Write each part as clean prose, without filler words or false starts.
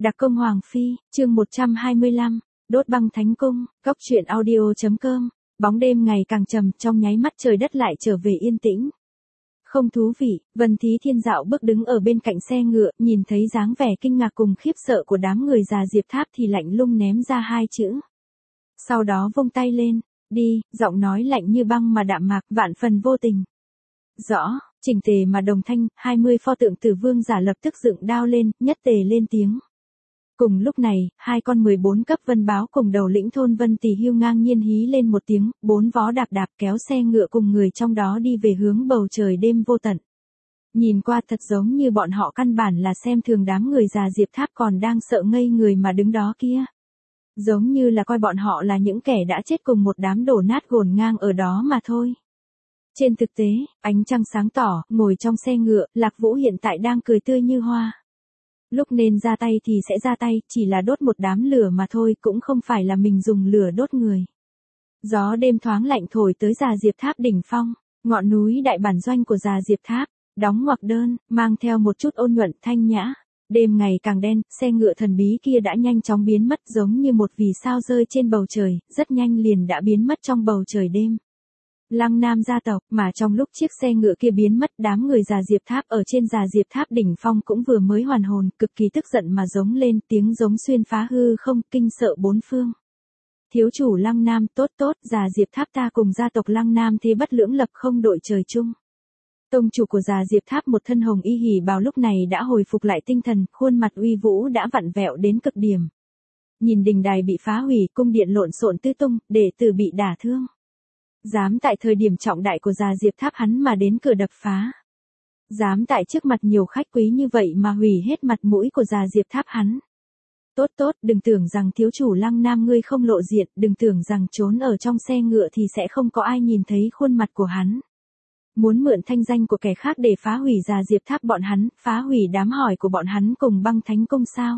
Đặc công Hoàng Phi, chương 125, đốt băng thánh cung, góc truyện audio.com, bóng đêm ngày càng trầm, trong nháy mắt trời đất lại trở về yên tĩnh. Không thú vị, Vân Thí Thiên dạo bước đứng ở bên cạnh xe ngựa, nhìn thấy dáng vẻ kinh ngạc cùng khiếp sợ của đám người già Diệp Tháp thì lạnh lùng ném ra hai chữ. Sau đó vung tay lên, đi, giọng nói lạnh như băng mà đạm mạc, vạn phần vô tình. Rõ, chỉnh tề mà đồng thanh, 20 pho tượng Tử Vương giả lập tức dựng đao lên, nhất tề lên tiếng. Cùng lúc này, hai con 14 cấp Vân Báo cùng đầu lĩnh thôn Vân Tỷ Hưu ngang nhiên hí lên một tiếng, bốn vó đạp đạp kéo xe ngựa cùng người trong đó đi về hướng bầu trời đêm vô tận. Nhìn qua thật giống như bọn họ căn bản là xem thường đám người già Diệp Tháp còn đang sợ ngây người mà đứng đó kia. Giống như là coi bọn họ là những kẻ đã chết cùng một đám đổ nát gồn ngang ở đó mà thôi. Trên thực tế, ánh trăng sáng tỏ, ngồi trong xe ngựa, Lạc Vũ hiện tại đang cười tươi như hoa. Lúc nên ra tay thì sẽ ra tay, chỉ là đốt một đám lửa mà thôi, cũng không phải là mình dùng lửa đốt người. Gió đêm thoáng lạnh thổi tới già Diệp Tháp đỉnh phong, ngọn núi đại bản doanh của già Diệp Tháp, đóng ngoặc đơn, mang theo một chút ôn nhuận thanh nhã. Đêm ngày càng đen, xe ngựa thần bí kia đã nhanh chóng biến mất giống như một vì sao rơi trên bầu trời, rất nhanh liền đã biến mất trong bầu trời đêm. Lăng Nam gia tộc, mà trong lúc chiếc xe ngựa kia biến mất, đám người già Diệp Tháp ở trên già Diệp Tháp đỉnh phong cũng vừa mới hoàn hồn, cực kỳ tức giận mà giống lên, tiếng giống xuyên phá hư không, kinh sợ bốn phương. Thiếu chủ Lăng Nam, tốt tốt, già Diệp Tháp ta cùng gia tộc Lăng Nam thế bất lưỡng lập không đội trời chung. Tông chủ của già Diệp Tháp một thân hồng y hỉ bào lúc này đã hồi phục lại tinh thần, khuôn mặt uy vũ đã vặn vẹo đến cực điểm. Nhìn đình đài bị phá hủy, cung điện lộn xộn tứ tung, đệ tử bị đả thương. Dám tại thời điểm trọng đại của già Diệp Tháp hắn mà đến cửa đập phá. Dám tại trước mặt nhiều khách quý như vậy mà hủy hết mặt mũi của già Diệp Tháp hắn. Tốt tốt, đừng tưởng rằng thiếu chủ Lăng Nam ngươi không lộ diện, đừng tưởng rằng trốn ở trong xe ngựa thì sẽ không có ai nhìn thấy khuôn mặt của hắn. Muốn mượn thanh danh của kẻ khác để phá hủy già Diệp Tháp bọn hắn, phá hủy đám hỏi của bọn hắn cùng băng thánh cung sao?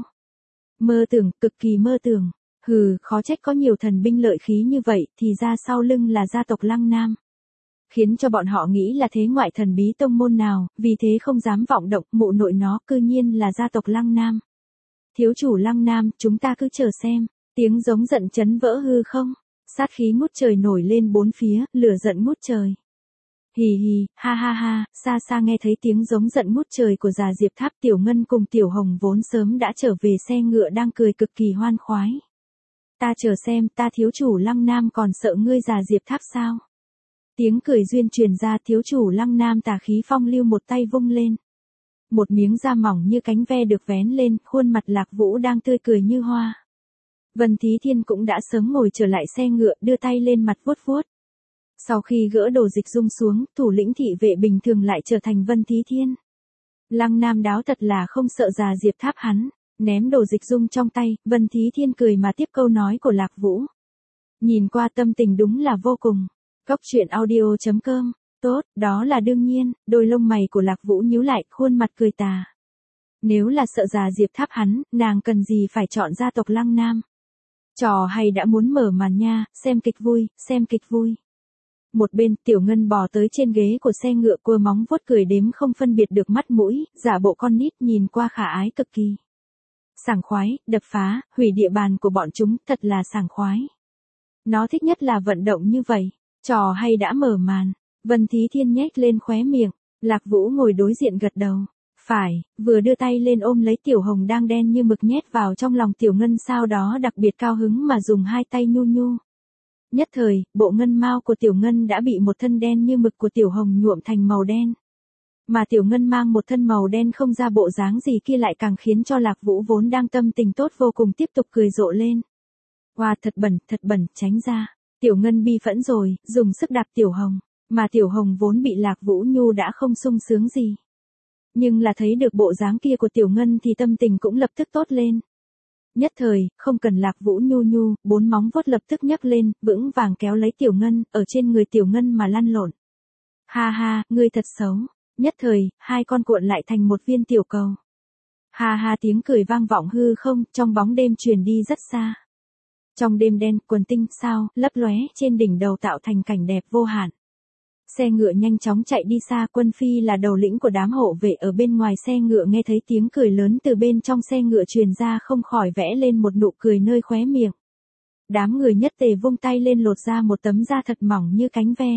Mơ tưởng, cực kỳ mơ tưởng. Hừ, khó trách có nhiều thần binh lợi khí như vậy, thì ra sau lưng là gia tộc Lăng Nam. Khiến cho bọn họ nghĩ là thế ngoại thần bí tông môn nào, vì thế không dám vọng động, mụ nội nó cư nhiên là gia tộc Lăng Nam. Thiếu chủ Lăng Nam, chúng ta cứ chờ xem, tiếng giống giận chấn vỡ hư không, sát khí ngút trời nổi lên bốn phía, lửa giận ngút trời. Hì hì, ha ha ha, xa xa nghe thấy tiếng giống giận ngút trời của già Diệp Tháp, Tiểu Ngân cùng Tiểu Hồng vốn sớm đã trở về xe ngựa đang cười cực kỳ hoan khoái. Ta chờ xem, ta thiếu chủ Lăng Nam còn sợ ngươi già Diệp Tháp sao? Tiếng cười duyên truyền ra, thiếu chủ Lăng Nam tà khí phong lưu một tay vung lên. Một miếng da mỏng như cánh ve được vén lên, khuôn mặt Lạc Vũ đang tươi cười như hoa. Vân Thí Thiên cũng đã sớm ngồi trở lại xe ngựa, đưa tay lên mặt vuốt vuốt. Sau khi gỡ đồ dịch dung xuống, thủ lĩnh thị vệ bình thường lại trở thành Vân Thí Thiên. Lăng Nam đáo thật là không sợ già Diệp Tháp hắn. Ném đồ dịch dung trong tay, Vân Thí Thiên cười mà tiếp câu nói của Lạc Vũ. Nhìn qua tâm tình đúng là vô cùng. Góc truyện audio.com, tốt, đó là đương nhiên, đôi lông mày của Lạc Vũ nhíu lại, khuôn mặt cười tà. Nếu là sợ già Diệp Tháp hắn, nàng cần gì phải chọn gia tộc Lăng Nam. Trò hay đã muốn mở màn nha, xem kịch vui, xem kịch vui. Một bên, Tiểu Ngân bò tới trên ghế của xe ngựa cua móng vuốt cười đếm không phân biệt được mắt mũi, giả bộ con nít nhìn qua khả ái cực kỳ. Sảng khoái, đập phá, hủy địa bàn của bọn chúng, thật là sảng khoái. Nó thích nhất là vận động như vậy. Trò hay đã mở màn. Vân Thí Thiên nhếch lên khóe miệng. Lạc Vũ ngồi đối diện gật đầu. Phải, vừa đưa tay lên ôm lấy Tiểu Hồng đang đen như mực nhét vào trong lòng Tiểu Ngân, sau đó đặc biệt cao hứng mà dùng hai tay nhu nhu. Nhất thời, bộ ngân mao của Tiểu Ngân đã bị một thân đen như mực của Tiểu Hồng nhuộm thành màu đen. Mà Tiểu Ngân mang một thân màu đen không ra bộ dáng gì kia lại càng khiến cho Lạc Vũ vốn đang tâm tình tốt vô cùng tiếp tục cười rộ lên. Wow, thật bẩn, tránh ra. Tiểu Ngân bi phẫn rồi, dùng sức đạp Tiểu Hồng, mà Tiểu Hồng vốn bị Lạc Vũ nhu đã không sung sướng gì. Nhưng là thấy được bộ dáng kia của Tiểu Ngân thì tâm tình cũng lập tức tốt lên. Nhất thời, không cần Lạc Vũ nhu, bốn móng vuốt lập tức nhấc lên, vững vàng kéo lấy Tiểu Ngân, ở trên người Tiểu Ngân mà lăn lộn. Ha ha, ngươi thật xấu. Nhất thời, hai con cuộn lại thành một viên tiểu cầu. Ha ha, tiếng cười vang vọng hư không, trong bóng đêm truyền đi rất xa. Trong đêm đen, quần tinh sao lấp lóe trên đỉnh đầu tạo thành cảnh đẹp vô hạn. Xe ngựa nhanh chóng chạy đi xa, Quân Phi là đầu lĩnh của đám hộ vệ ở bên ngoài xe ngựa nghe thấy tiếng cười lớn từ bên trong xe ngựa truyền ra không khỏi vẽ lên một nụ cười nơi khóe miệng. Đám người nhất tề vung tay lên lột ra một tấm da thật mỏng như cánh ve.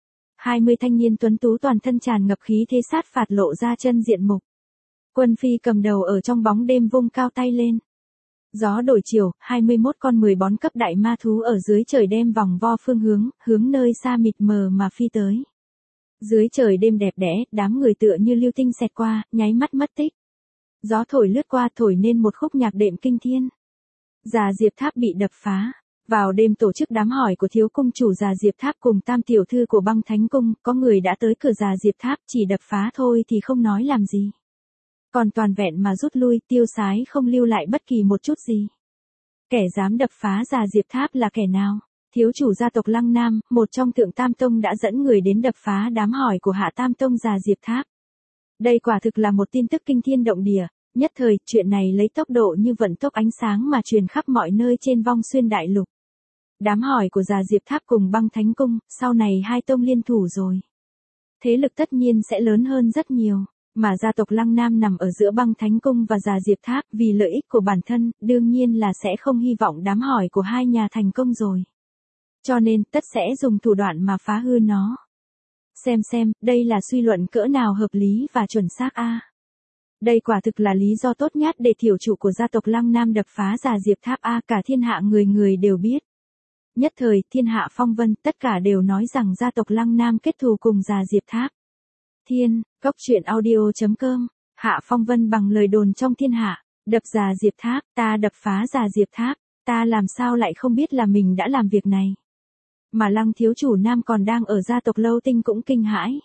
20 thanh niên tuấn tú toàn thân tràn ngập khí thế sát phạt lộ ra chân diện mục. Quân Phi cầm đầu ở trong bóng đêm vung cao tay lên. Gió đổi chiều, 21 con 10 bón cấp đại ma thú ở dưới trời đêm vòng vo phương hướng, hướng nơi xa mịt mờ mà phi tới. Dưới trời đêm đẹp đẽ, đám người tựa như lưu tinh xẹt qua, nháy mắt mất tích. Gió thổi lướt qua thổi nên một khúc nhạc đệm kinh thiên. Già Diệp Tháp bị đập phá. Vào đêm tổ chức đám hỏi của thiếu cung chủ Già Diệp Tháp cùng tam tiểu thư của Băng Thánh Cung, có người đã tới cửa Già Diệp Tháp, chỉ đập phá thôi thì không nói làm gì. Còn toàn vẹn mà rút lui, tiêu sái không lưu lại bất kỳ một chút gì. Kẻ dám đập phá Già Diệp Tháp là kẻ nào? Thiếu chủ gia tộc Lăng Nam, một trong Thượng Tam Tông đã dẫn người đến đập phá đám hỏi của Hạ Tam Tông Già Diệp Tháp. Đây quả thực là một tin tức kinh thiên động địa. Nhất thời, chuyện này lấy tốc độ như vận tốc ánh sáng mà truyền khắp mọi nơi trên Vong Xuyên Đại Lục. Đám hỏi của Già Diệp Tháp cùng Băng Thánh Cung, sau này hai tông liên thủ rồi. Thế lực tất nhiên sẽ lớn hơn rất nhiều, mà gia tộc Lăng Nam nằm ở giữa Băng Thánh Cung và Già Diệp Tháp vì lợi ích của bản thân, đương nhiên là sẽ không hy vọng đám hỏi của hai nhà thành công rồi. Cho nên, tất sẽ dùng thủ đoạn mà phá hư nó. Xem, đây là suy luận cỡ nào hợp lý và chuẩn xác a. Đây quả thực là lý do tốt nhất để thiểu trụ của gia tộc Lăng Nam đập phá Già Diệp Tháp a, cả thiên hạ người người đều biết. Nhất thời, thiên hạ phong vân, tất cả đều nói rằng gia tộc Lăng Nam kết thù cùng Già Diệp Tháp. Thiên, góc truyện audio.com, hạ phong vân bằng lời đồn trong thiên hạ, đập Già Diệp Tháp, ta đập phá Già Diệp Tháp, ta làm sao lại không biết là mình đã làm việc này. Mà Lăng thiếu chủ Nam còn đang ở gia tộc Lâu Tinh cũng kinh hãi.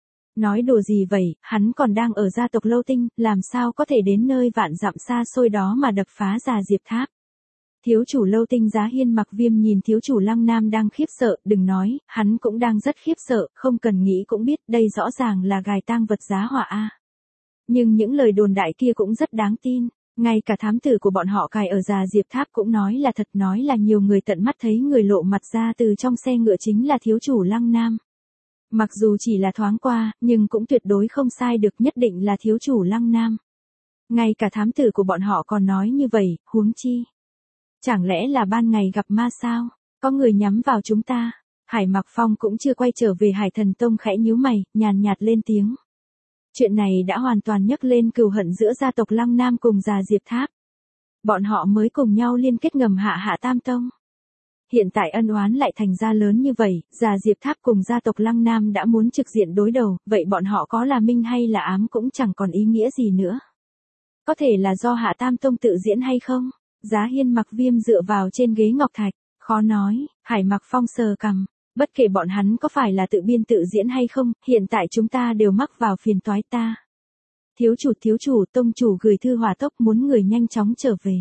Nói đùa gì vậy, hắn còn đang ở gia tộc Lâu Tinh, làm sao có thể đến nơi vạn dặm xa xôi đó mà đập phá Già Diệp Tháp. Thiếu chủ Lâu Tinh Giá Hiên Mặc Viêm nhìn thiếu chủ Lăng Nam đang khiếp sợ, đừng nói, hắn cũng đang rất khiếp sợ, không cần nghĩ cũng biết, đây rõ ràng là gài tang vật giá họa a. Nhưng những lời đồn đại kia cũng rất đáng tin, ngay cả thám tử của bọn họ cài ở Già Diệp Tháp cũng nói là thật, nói là nhiều người tận mắt thấy người lộ mặt ra từ trong xe ngựa chính là thiếu chủ Lăng Nam. Mặc dù chỉ là thoáng qua, nhưng cũng tuyệt đối không sai được, nhất định là thiếu chủ Lăng Nam. Ngay cả thám tử của bọn họ còn nói như vậy, huống chi. Chẳng lẽ là ban ngày gặp ma sao? Có người nhắm vào chúng ta. Hải Mặc Phong cũng chưa quay trở về Hải Thần Tông khẽ nhíu mày, nhàn nhạt lên tiếng. Chuyện này đã hoàn toàn nhấc lên cừu hận giữa gia tộc Lăng Nam cùng Già Diệp Tháp. Bọn họ mới cùng nhau liên kết ngầm hạ Tam Tông. Hiện tại ân oán lại thành ra lớn như vậy, Già Diệp Tháp cùng gia tộc Lăng Nam đã muốn trực diện đối đầu, vậy bọn họ có là minh hay là ám cũng chẳng còn ý nghĩa gì nữa. Có thể là do Hạ Tam Tông tự diễn hay không? Giá Hiên Mặc Viêm dựa vào trên ghế ngọc thạch, khó nói. Hải Mặc Phong sờ cằm, bất kể bọn hắn có phải là tự biên tự diễn hay không, hiện tại chúng ta đều mắc vào phiền toái ta. Thiếu chủ, tông chủ gửi thư hỏa tốc muốn người nhanh chóng trở về.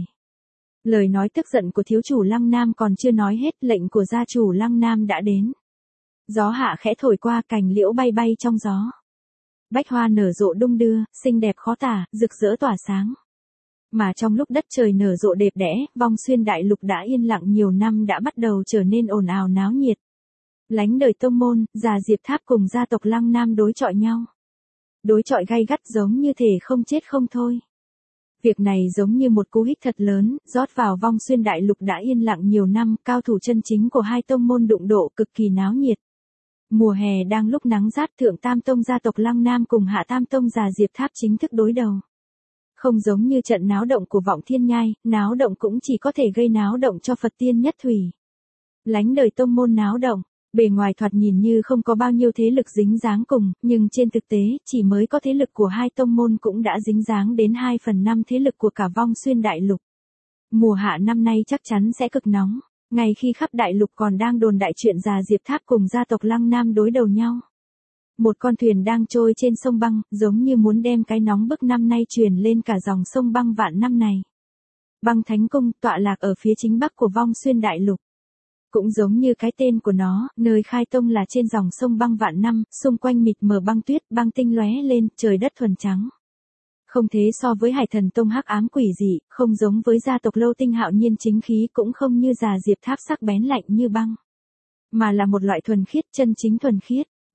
Lời nói tức giận của thiếu chủ Lăng Nam còn chưa nói hết, lệnh của gia chủ Lăng Nam đã đến. Gió hạ khẽ thổi qua, cành liễu bay bay trong gió. Bách hoa nở rộ đung đưa, xinh đẹp khó tả, rực rỡ tỏa sáng. Mà trong lúc đất trời nở rộ đẹp đẽ, Vong Xuyên Đại Lục đã yên lặng nhiều năm đã bắt đầu trở nên ồn ào náo nhiệt. Lánh đời tông môn, Già Diệp Tháp cùng gia tộc Lăng Nam đối chọi nhau. Đối chọi gay gắt giống như thể không chết không thôi. Việc này giống như một cú hích thật lớn, rót vào Vong Xuyên Đại Lục đã yên lặng nhiều năm, cao thủ chân chính của hai tông môn đụng độ cực kỳ náo nhiệt. Mùa hè đang lúc nắng rát, Thượng Tam Tông gia tộc Lăng Nam cùng Hạ Tam Tông Già Diệp Tháp chính thức đối đầu. Không giống như trận náo động của Vọng Thiên Nhai, náo động cũng chỉ có thể gây náo động cho Phật Tiên Nhất Thủy. Lánh đời tông môn náo động, bề ngoài thoạt nhìn như không có bao nhiêu thế lực dính dáng cùng, nhưng trên thực tế, chỉ mới có thế lực của hai tông môn cũng đã dính dáng đến 2/5 thế lực của cả Vong Xuyên Đại Lục. Mùa hạ năm nay chắc chắn sẽ cực nóng, ngay khi khắp đại lục còn đang đồn đại chuyện Già Diệp Tháp cùng gia tộc Lăng Nam đối đầu nhau. Một con thuyền đang trôi trên sông băng, giống như muốn đem cái nóng bức năm nay truyền lên cả dòng sông băng vạn năm này. Băng Thánh Cung tọa lạc ở phía chính bắc của Vong Xuyên Đại Lục. Cũng giống như cái tên của nó, nơi khai tông là trên dòng sông băng vạn năm, xung quanh mịt mờ băng tuyết, băng tinh lóe lên, trời đất thuần trắng. Không thế so với Hải Thần Tông hắc ám quỷ dị, không giống với gia tộc Lâu Tinh hạo nhiên chính khí, cũng không như Già Diệp Tháp sắc bén lạnh như băng. Mà là một loại thuần khiết, chân chính thuần khiết.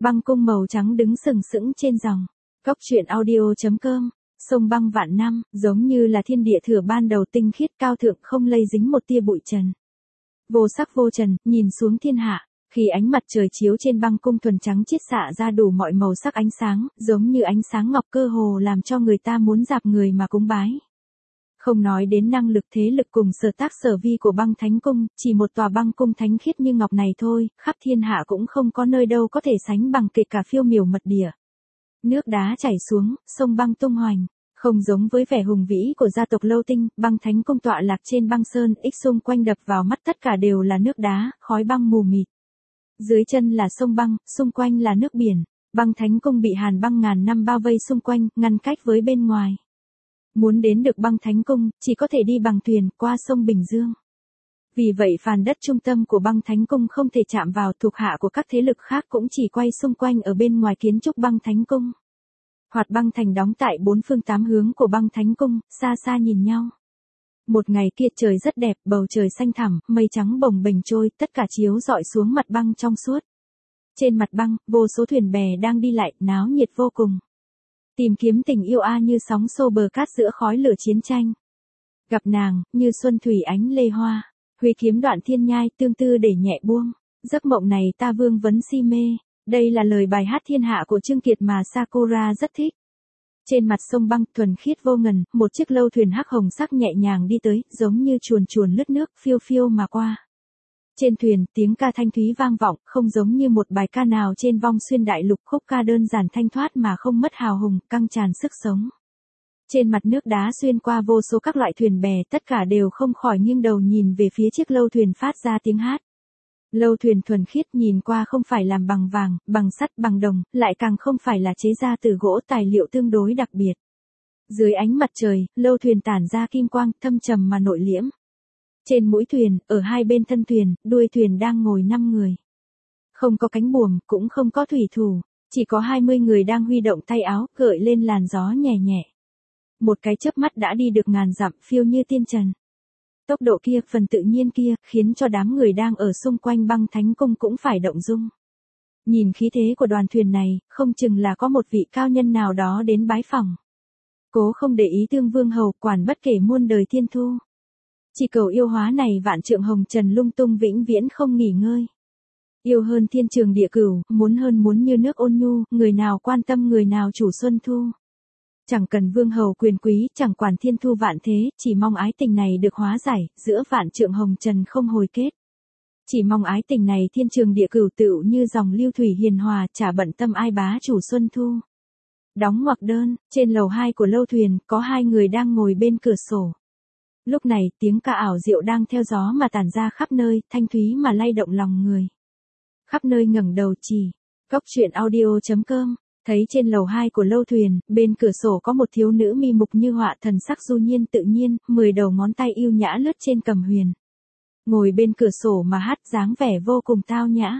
Băng cung màu trắng đứng sừng sững trên dòng. Cốc truyện audio.com. Sông băng vạn năm, giống như là thiên địa thừa ban đầu tinh khiết cao thượng không lây dính một tia bụi trần. Vô sắc vô trần, nhìn xuống thiên hạ, khi ánh mặt trời chiếu trên băng cung thuần trắng chiết xạ ra đủ mọi màu sắc ánh sáng, giống như ánh sáng ngọc cơ hồ làm cho người ta muốn dạp người mà cúng bái. Không nói đến năng lực thế lực cùng sở tác sở vi của băng thánh cung, chỉ một tòa băng cung thánh khiết như ngọc này thôi, khắp thiên hạ cũng không có nơi đâu có thể sánh bằng kể cả phiêu miểu mật địa. Nước đá chảy xuống, sông băng tung hoành. Không giống với vẻ hùng vĩ của gia tộc Lâu Tinh, băng thánh cung tọa lạc trên băng sơn, xung quanh đập vào mắt tất cả đều là nước đá, khói băng mù mịt. Dưới chân là sông băng, xung quanh là nước biển. Băng thánh cung bị hàn băng ngàn năm bao vây xung quanh, ngăn cách với bên ngoài. Muốn đến được băng thánh cung, chỉ có thể đi bằng thuyền qua sông Bình Dương. Vì vậy phàn đất trung tâm của băng thánh cung không thể chạm vào, thuộc hạ của các thế lực khác cũng chỉ quay xung quanh ở bên ngoài kiến trúc băng thánh cung. Hoạt băng thành đóng tại bốn phương tám hướng của băng thánh cung, xa xa nhìn nhau. Một ngày kia trời rất đẹp, bầu trời xanh thẳm, mây trắng bồng bềnh trôi, tất cả chiếu rọi xuống mặt băng trong suốt. Trên mặt băng, vô số thuyền bè đang đi lại, náo nhiệt vô cùng. Tìm kiếm tình yêu như sóng xô bờ cát giữa khói lửa chiến tranh. Gặp nàng, như xuân thủy ánh lê hoa, huy kiếm đoạn thiên nhai, tương tư để nhẹ buông. Giấc mộng này ta vương vấn si mê. Đây là lời bài hát thiên hạ của Trương Kiệt mà Sakura rất thích. Trên mặt sông băng thuần khiết vô ngần, một chiếc lâu thuyền hắc hồng sắc nhẹ nhàng đi tới, giống như chuồn chuồn lướt nước, phiêu phiêu mà qua. Trên thuyền, tiếng ca thanh thúy vang vọng, không giống như một bài ca nào trên vong xuyên đại lục, khúc ca đơn giản thanh thoát mà không mất hào hùng, căng tràn sức sống. Trên mặt nước đá xuyên qua vô số các loại thuyền bè, tất cả đều không khỏi nghiêng đầu nhìn về phía chiếc lâu thuyền phát ra tiếng hát. Lâu thuyền thuần khiết nhìn qua không phải làm bằng vàng, bằng sắt, bằng đồng, lại càng không phải là chế ra từ gỗ, tài liệu tương đối đặc biệt. Dưới ánh mặt trời, lâu thuyền tản ra kim quang, thâm trầm mà nội liễm. Trên mũi thuyền, ở hai bên thân thuyền, đuôi thuyền đang ngồi 5 người. Không có cánh buồm, cũng không có thủy thủ, chỉ có 20 người đang huy động tay áo, gợi lên làn gió nhẹ nhẹ. Một cái chớp mắt đã đi được ngàn dặm, phiêu như tiên trần. Tốc độ kia, phần tự nhiên kia, khiến cho đám người đang ở xung quanh băng thánh cung cũng phải động dung. Nhìn khí thế của đoàn thuyền này, không chừng là có một vị cao nhân nào đó đến bái phỏng. Cố không để ý Tương Vương hầu, quản bất kể muôn đời thiên thu. Chỉ cầu yêu hóa này vạn trượng hồng trần lung tung vĩnh viễn không nghỉ ngơi. Yêu hơn thiên trường địa cửu, muốn hơn muốn như nước ôn nhu, người nào quan tâm người nào chủ xuân thu. Chẳng cần vương hầu quyền quý, chẳng quản thiên thu vạn thế, chỉ mong ái tình này được hóa giải, giữa vạn trượng hồng trần không hồi kết. Chỉ mong ái tình này thiên trường địa cửu tựu như dòng lưu thủy hiền hòa, chả bận tâm ai bá chủ xuân thu. Đóng ngoặc đơn, trên lầu 2 của lâu thuyền, có 2 người đang ngồi bên cửa sổ. Lúc này, tiếng ca ảo diệu đang theo gió mà tản ra khắp nơi, thanh thúy mà lay động lòng người. Khắp nơi ngẩng đầu chỉ, cốc truyện audio.com. Thấy trên lầu 2 của lâu thuyền, bên cửa sổ có một thiếu nữ mi mục như họa, thần sắc du nhiên tự nhiên, 10 đầu ngón tay yêu nhã lướt trên cầm huyền. Ngồi bên cửa sổ mà hát, dáng vẻ vô cùng tao nhã.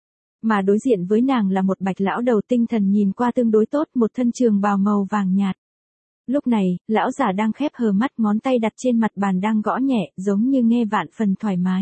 Mà đối diện với nàng là một bạch lão đầu tinh thần nhìn qua tương đối tốt, một thân trường bào màu vàng nhạt. Lúc này, lão giả đang khép hờ mắt, ngón tay đặt trên mặt bàn đang gõ nhẹ, giống như nghe vạn phần thoải mái.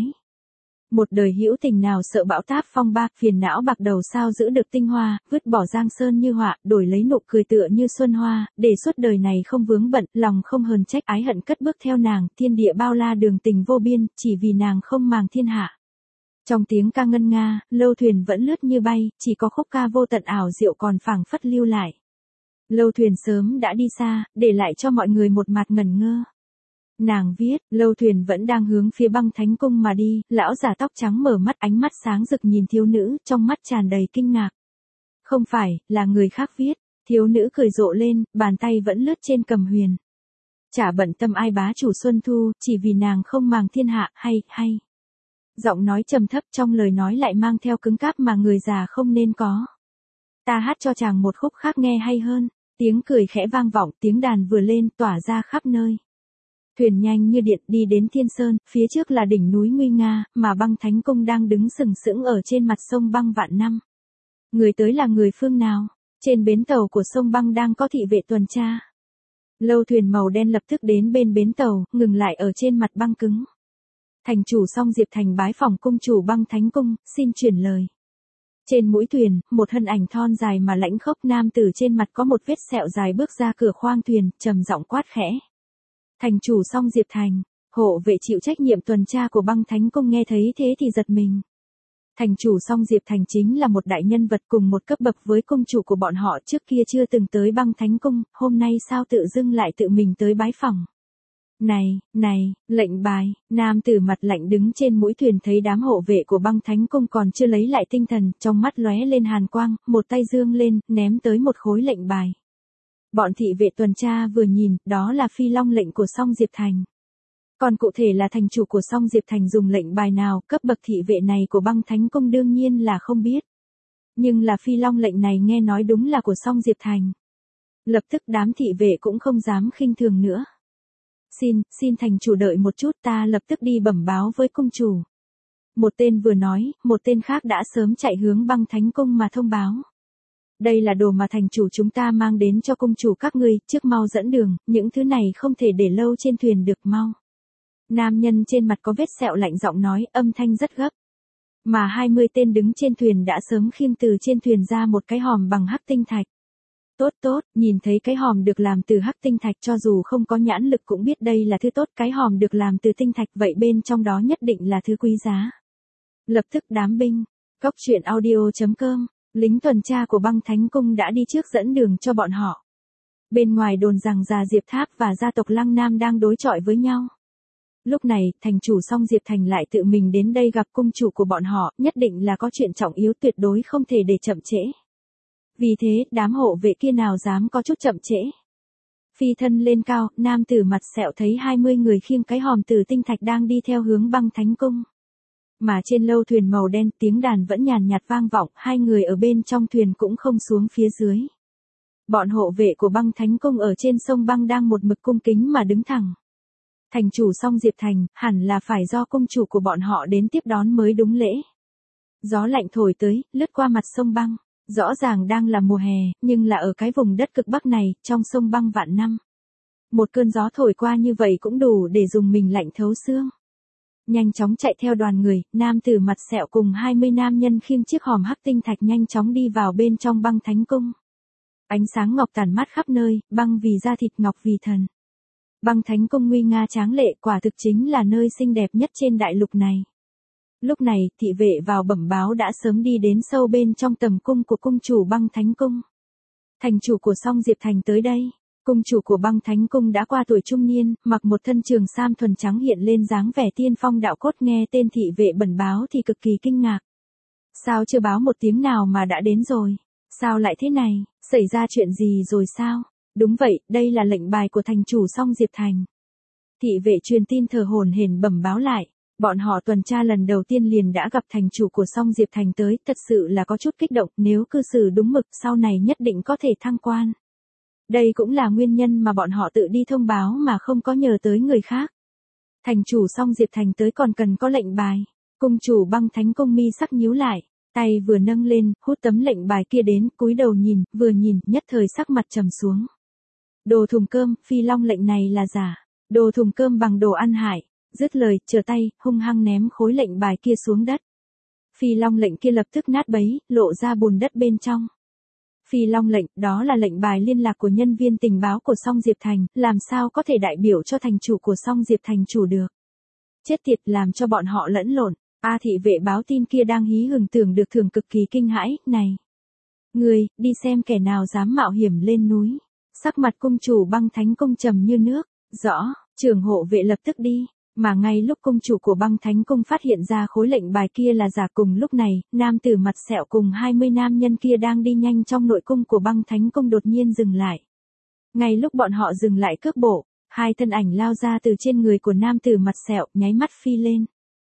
Một đời hữu tình nào sợ bão táp phong ba, phiền não bạc đầu sao giữ được tinh hoa, vứt bỏ giang sơn như họa, đổi lấy nụ cười tựa như xuân hoa, để suốt đời này không vướng bận, lòng không hờn trách, ái hận cất bước theo nàng, thiên địa bao la đường tình vô biên, chỉ vì nàng không màng thiên hạ. Trong tiếng ca ngân nga, lâu thuyền vẫn lướt như bay, chỉ có khúc ca vô tận ảo diệu còn phảng phất lưu lại. Lâu thuyền sớm đã đi xa, để lại cho mọi người một mặt ngẩn ngơ. Nàng viết, lâu thuyền vẫn đang hướng phía băng thánh cung mà đi, lão già tóc trắng mở mắt, ánh mắt sáng rực nhìn thiếu nữ, trong mắt tràn đầy kinh ngạc. Không phải, là người khác viết, thiếu nữ cười rộ lên, bàn tay vẫn lướt trên cầm huyền. Chả bận tâm ai bá chủ xuân thu, chỉ vì nàng không màng thiên hạ, hay. Giọng nói trầm thấp, trong lời nói lại mang theo cứng cáp mà người già không nên có. Ta hát cho chàng một khúc khác nghe hay hơn. Tiếng cười khẽ vang vọng, tiếng đàn vừa lên, tỏa ra khắp nơi. Thuyền nhanh như điện đi đến Thiên Sơn, phía trước là đỉnh núi nguy nga, mà băng thánh cung đang đứng sừng sững ở trên mặt sông băng vạn năm. Người tới là người phương nào? Trên bến tàu của sông băng đang có thị vệ tuần tra. Lâu thuyền màu đen lập tức đến bên bến tàu, ngừng lại ở trên mặt băng cứng. Thành chủ Song Diệp Thành bái phỏng cung chủ băng thánh cung, xin truyền lời. Trên mũi thuyền, một thân ảnh thon dài mà lãnh khốc, nam tử trên mặt có một vết sẹo dài bước ra cửa khoang thuyền, trầm giọng quát khẽ. Thành chủ Song Diệp Thành, hộ vệ chịu trách nhiệm tuần tra của Băng Thánh Cung nghe thấy thế thì giật mình. Thành chủ Song Diệp Thành chính là một đại nhân vật cùng một cấp bậc với cung chủ của bọn họ, trước kia chưa từng tới Băng Thánh Cung, hôm nay sao tự dưng lại tự mình tới bái phỏng. Này, lệnh bài, nam tử mặt lạnh đứng trên mũi thuyền thấy đám hộ vệ của Băng Thánh Cung còn chưa lấy lại tinh thần, trong mắt lóe lên hàn quang, một tay giương lên, ném tới một khối lệnh bài. Bọn thị vệ tuần tra vừa nhìn, đó là phi long lệnh của Song Diệp Thành. Còn cụ thể là thành chủ của Song Diệp Thành dùng lệnh bài nào, cấp bậc thị vệ này của Băng Thánh Cung đương nhiên là không biết. Nhưng là phi long lệnh này nghe nói đúng là của Song Diệp Thành. Lập tức đám thị vệ cũng không dám khinh thường nữa. Xin thành chủ đợi một chút, ta lập tức đi bẩm báo với cung chủ. Một tên vừa nói, một tên khác đã sớm chạy hướng Băng Thánh Cung mà thông báo. Đây là đồ mà thành chủ chúng ta mang đến cho cung chủ các ngươi, trước mau dẫn đường, những thứ này không thể để lâu trên thuyền được, mau. Nam nhân trên mặt có vết sẹo lạnh giọng nói, âm thanh rất gấp. Mà 20 tên đứng trên thuyền đã sớm khiêng từ trên thuyền ra một cái hòm bằng hắc tinh thạch. Tốt, nhìn thấy cái hòm được làm từ hắc tinh thạch cho dù không có nhãn lực cũng biết đây là thứ tốt, cái hòm được làm từ tinh thạch vậy bên trong đó nhất định là thứ quý giá. Lập tức đám binh, Cóc Truyện Audio.com, lính tuần tra của Băng Thánh Cung đã đi trước dẫn đường cho bọn họ. Bên ngoài đồn rằng già Diệp Tháp và gia tộc Lăng Nam đang đối chọi với nhau. Lúc này, thành chủ Song Diệp Thành lại tự mình đến đây gặp cung chủ của bọn họ, nhất định là có chuyện trọng yếu tuyệt đối không thể để chậm trễ. Vì thế, đám hộ vệ kia nào dám có chút chậm trễ. Phi thân lên cao, nam tử mặt sẹo thấy 20 người khiêng cái hòm từ tinh thạch đang đi theo hướng Băng Thánh Cung. Mà trên lâu thuyền màu đen tiếng đàn vẫn nhàn nhạt vang vọng, hai người ở bên trong thuyền cũng không xuống phía dưới. Bọn hộ vệ của Băng Thánh Cung ở trên sông băng đang một mực cung kính mà đứng thẳng. Thành chủ Song Diệp Thành, hẳn là phải do cung chủ của bọn họ đến tiếp đón mới đúng lễ. Gió lạnh thổi tới, lướt qua mặt sông băng. Rõ ràng đang là mùa hè, nhưng là ở cái vùng đất cực bắc này, trong sông băng vạn năm. Một cơn gió thổi qua như vậy cũng đủ để dùng mình lạnh thấu xương. Nhanh chóng chạy theo đoàn người, nam tử mặt sẹo cùng 20 nam nhân khiêng chiếc hòm hắc tinh thạch nhanh chóng đi vào bên trong Băng Thánh Cung. Ánh sáng ngọc tản mát khắp nơi, băng vì da thịt, ngọc vì thần. Băng Thánh Cung nguy nga tráng lệ, quả thực chính là nơi xinh đẹp nhất trên đại lục này. Lúc này, thị vệ vào bẩm báo đã sớm đi đến sâu bên trong tầm cung của cung chủ Băng Thánh Cung. Thành chủ của Song Diệp Thành tới đây. Cung chủ của Băng Thánh Cung đã qua tuổi trung niên, mặc một thân trường sam thuần trắng hiện lên dáng vẻ tiên phong đạo cốt, nghe tên thị vệ bẩm báo thì cực kỳ kinh ngạc. Sao chưa báo một tiếng nào mà đã đến rồi? Sao lại thế này? Xảy ra chuyện gì rồi sao? Đúng vậy, đây là lệnh bài của thành chủ Song Diệp Thành. Thị vệ truyền tin thờ hổn hển bẩm báo lại. Bọn họ tuần tra lần đầu tiên liền đã gặp thành chủ của Song Diệp Thành tới, thật sự là có chút kích động, nếu cư xử đúng mực sau này nhất định có thể thăng quan. Đây cũng là nguyên nhân mà bọn họ tự đi thông báo mà không có nhờ tới người khác. Thành chủ Song Diệp Thành tới còn cần có lệnh bài. Cung chủ Băng Thánh Cung mi sắc nhíu lại, tay vừa nâng lên, hút tấm lệnh bài kia đến, cúi đầu nhìn, vừa nhìn, nhất thời sắc mặt trầm xuống. Đồ thùng cơm, phi long lệnh này là giả. Đồ thùng cơm bằng đồ ăn hại. Dứt lời, trở tay, hung hăng ném khối lệnh bài kia xuống đất. Phi long lệnh kia lập tức nát bấy, lộ ra bùn đất bên trong. Phi long lệnh, đó là lệnh bài liên lạc của nhân viên tình báo của Song Diệp Thành, làm sao có thể đại biểu cho thành chủ của Song Diệp Thành chủ được. Chết tiệt, làm cho bọn họ lẫn lộn. Thị vệ báo tin kia đang hí hửng tưởng được thưởng cực kỳ kinh hãi, này. Người, đi xem kẻ nào dám mạo hiểm lên núi. Sắc mặt cung chủ Băng Thánh Cung trầm như nước, rõ, trưởng hộ vệ lập tức đi. Mà ngay lúc cung chủ của Băng Thánh Cung phát hiện ra khối lệnh bài kia là giả, cùng lúc này, nam tử mặt sẹo cùng 20 nam nhân kia đang đi nhanh trong nội cung của Băng Thánh Cung đột nhiên dừng lại. Ngay lúc bọn họ dừng lại cước bộ, hai thân ảnh lao ra từ trên người của nam tử mặt sẹo, nháy mắt phi lên.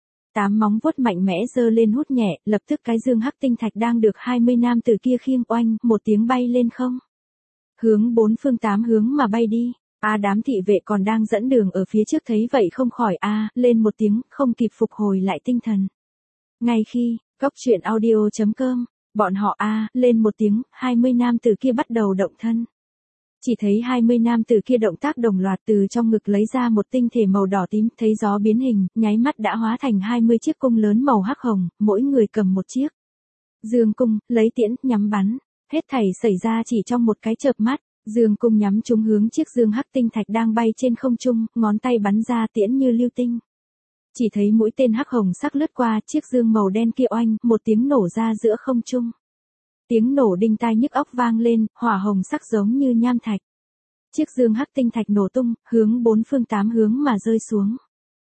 8 móng vuốt mạnh mẽ giơ lên hút nhẹ, lập tức cái dương hắc tinh thạch đang được 20 nam tử kia khiêng oanh, một tiếng bay lên không. Hướng 4 phương 8 hướng mà bay đi. Đám thị vệ còn đang dẫn đường ở phía trước thấy vậy không khỏi lên một tiếng, không kịp phục hồi lại tinh thần. Ngay khi, Cóc Truyện Audio.com, bọn họ lên một tiếng, 20 nam tử kia bắt đầu động thân. Chỉ thấy 20 nam tử kia động tác đồng loạt từ trong ngực lấy ra một tinh thể màu đỏ tím, thấy gió biến hình, nháy mắt đã hóa thành 20 chiếc cung lớn màu hắc hồng, mỗi người cầm một chiếc. Dương cung, lấy tiễn, nhắm bắn. Hết thảy xảy ra chỉ trong một cái chợp mắt. Dương cung nhắm trúng hướng chiếc dương hắc tinh thạch đang bay trên không trung, ngón tay bắn ra tiễn như lưu tinh. Chỉ thấy mũi tên hắc hồng sắc lướt qua chiếc dương màu đen kia, oanh, một tiếng nổ ra giữa không trung. Tiếng nổ đinh tai nhức óc vang lên, hỏa hồng sắc giống như nham thạch. Chiếc dương hắc tinh thạch nổ tung, hướng bốn phương tám hướng mà rơi xuống.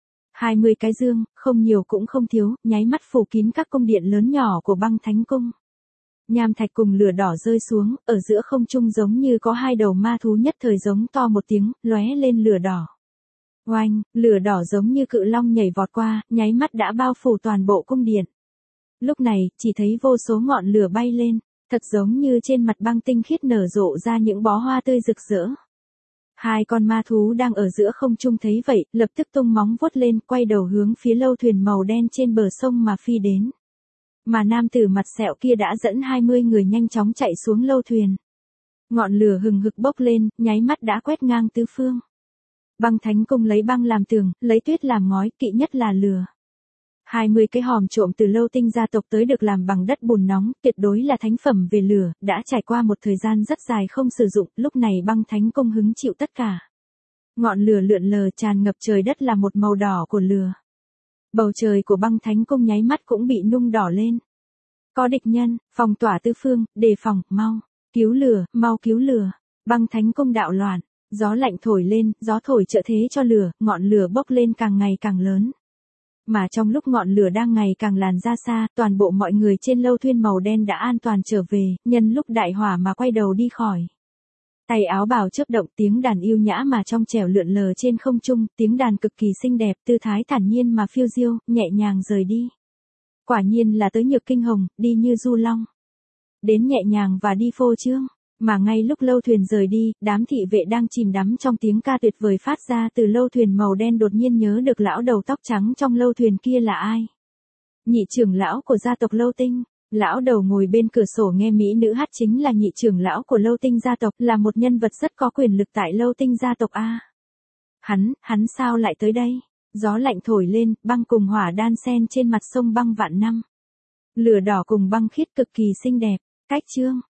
20 cái dương, không nhiều cũng không thiếu, nháy mắt phủ kín các cung điện lớn nhỏ của Băng Thánh Cung. Nham thạch cùng lửa đỏ rơi xuống, ở giữa không trung giống như có hai đầu ma thú nhất thời giống to một tiếng, lóe lên lửa đỏ. Oanh, lửa đỏ giống như cự long nhảy vọt qua, nháy mắt đã bao phủ toàn bộ cung điện. Lúc này, chỉ thấy vô số ngọn lửa bay lên, thật giống như trên mặt băng tinh khiết nở rộ ra những bó hoa tươi rực rỡ. Hai con ma thú đang ở giữa không trung thấy vậy, lập tức tung móng vuốt lên, quay đầu hướng phía lâu thuyền màu đen trên bờ sông mà phi đến. Mà nam tử mặt sẹo kia đã dẫn 20 người nhanh chóng chạy xuống lâu thuyền. Ngọn lửa hừng hực bốc lên, nháy mắt đã quét ngang tứ phương. Băng Thánh Cung lấy băng làm tường, lấy tuyết làm ngói, kỵ nhất là lửa. 20 cái hòm trộm từ Lâu Tinh gia tộc tới được làm bằng đất bùn nóng, tuyệt đối là thánh phẩm về lửa, đã trải qua một thời gian rất dài không sử dụng, lúc này Băng Thánh Cung hứng chịu tất cả. Ngọn lửa lượn lờ tràn ngập trời đất là một màu đỏ của lửa. Bầu trời của Băng Thánh Cung nháy mắt cũng bị nung đỏ lên. Có địch nhân, phong tỏa tứ phương, đề phòng, mau cứu lửa. Băng Thánh Cung đạo loạn, gió lạnh thổi lên, gió thổi trợ thế cho lửa, ngọn lửa bốc lên càng ngày càng lớn. Mà trong lúc ngọn lửa đang ngày càng lan ra xa, toàn bộ mọi người trên lâu thuyền màu đen đã an toàn trở về, nhân lúc đại hỏa mà quay đầu đi khỏi. Tay áo bào chớp động, tiếng đàn yêu nhã mà trong trẻo lượn lờ trên không trung, tiếng đàn cực kỳ xinh đẹp, tư thái thản nhiên mà phiêu diêu, nhẹ nhàng rời đi. Quả nhiên là tới Nhược Kinh Hồng, đi như du long. Đến nhẹ nhàng và đi phô trương. Mà ngay lúc lâu thuyền rời đi, đám thị vệ đang chìm đắm trong tiếng ca tuyệt vời phát ra từ lâu thuyền màu đen đột nhiên nhớ được lão đầu tóc trắng trong lâu thuyền kia là ai. Nhị trưởng lão của gia tộc Lâu Tinh. Lão đầu ngồi bên cửa sổ nghe mỹ nữ hát chính là nhị trưởng lão của Lâu Tinh gia tộc, là một nhân vật rất có quyền lực tại Lâu Tinh gia tộc a. Hắn sao lại tới đây? Gió lạnh thổi lên, băng cùng hỏa đan xen trên mặt sông băng vạn năm. Lửa đỏ cùng băng khiết cực kỳ xinh đẹp. Cách chương